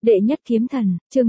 Đệ nhất kiếm thần, chương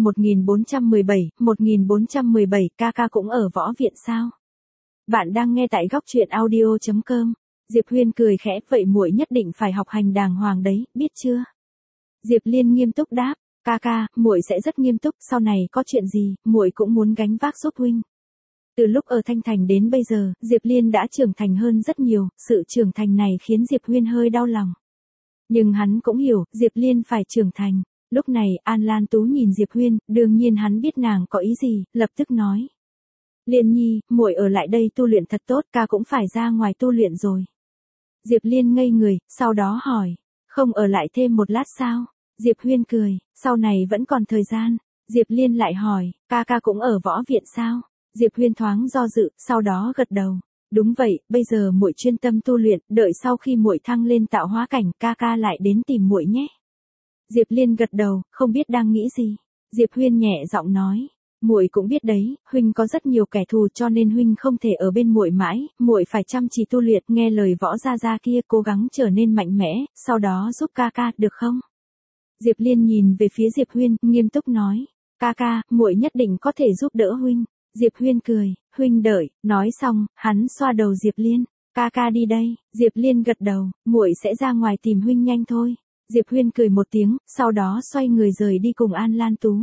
1417, ca ca cũng ở võ viện sao? Bạn đang nghe tại góc truyện audio.com. Diệp Huyên cười khẽ, vậy muội nhất định phải học hành đàng hoàng đấy, biết chưa? Diệp Liên nghiêm túc đáp, ca ca, muội sẽ rất nghiêm túc, sau này có chuyện gì, muội cũng muốn gánh vác giúp huynh. Từ lúc ở Thanh Thành đến bây giờ, Diệp Liên đã trưởng thành hơn rất nhiều, sự trưởng thành này khiến Diệp Huyên hơi đau lòng. Nhưng hắn cũng hiểu, Diệp Liên phải trưởng thành. Lúc này, An Lan Tú nhìn Diệp Huyên, đương nhiên hắn biết nàng có ý gì, lập tức nói. Liên nhi, muội ở lại đây tu luyện thật tốt, ca cũng phải ra ngoài tu luyện rồi. Diệp Liên ngây người, sau đó hỏi, không ở lại thêm một lát sao? Diệp Huyên cười, sau này vẫn còn thời gian. Diệp Liên lại hỏi, ca ca cũng ở võ viện sao? Diệp Huyên thoáng do dự, sau đó gật đầu. Đúng vậy, bây giờ muội chuyên tâm tu luyện, đợi sau khi muội thăng lên tạo hóa cảnh, ca ca lại đến tìm muội nhé. Diệp Liên gật đầu, không biết đang nghĩ gì. Diệp Huyên nhẹ giọng nói, muội cũng biết đấy, huynh có rất nhiều kẻ thù cho nên huynh không thể ở bên muội mãi, muội phải chăm chỉ tu luyện, nghe lời võ gia gia kia, cố gắng trở nên mạnh mẽ, sau đó giúp ca ca, được không? Diệp Liên nhìn về phía Diệp Huyên, nghiêm túc nói, ca ca, muội nhất định có thể giúp đỡ huynh. Diệp Huyên cười, huynh đợi, nói xong, hắn xoa đầu Diệp Liên, ca ca đi đây. Diệp Liên gật đầu, muội sẽ ra ngoài tìm huynh nhanh thôi. Diệp Huyên cười một tiếng, sau đó xoay người rời đi cùng An Lan Tú.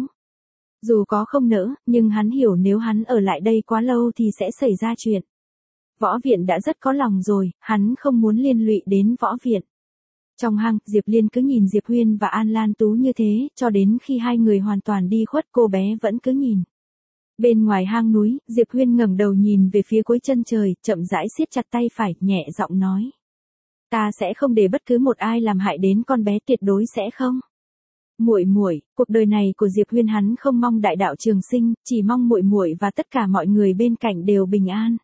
Dù có không nỡ, nhưng hắn hiểu nếu hắn ở lại đây quá lâu thì sẽ xảy ra chuyện. Võ viện đã rất có lòng rồi, hắn không muốn liên lụy đến võ viện. Trong hang, Diệp Liên cứ nhìn Diệp Huyên và An Lan Tú như thế, cho đến khi hai người hoàn toàn đi khuất, cô bé vẫn cứ nhìn. Bên ngoài hang núi, Diệp Huyên ngẩng đầu nhìn về phía cuối chân trời, chậm rãi siết chặt tay phải, nhẹ giọng nói. Ta sẽ không để bất cứ một ai làm hại đến con bé, tuyệt đối sẽ không. Muội, cuộc đời này của Diệp Huyên hắn không mong đại đạo trường sinh, chỉ mong muội và tất cả mọi người bên cạnh đều bình an.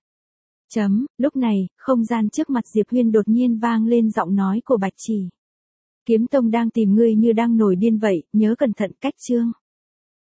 Lúc này, không gian trước mặt Diệp Huyên đột nhiên vang lên giọng nói của Bạch Chỉ. Kiếm Tông đang tìm ngươi như đang nổi điên vậy, nhớ cẩn thận, cách chương.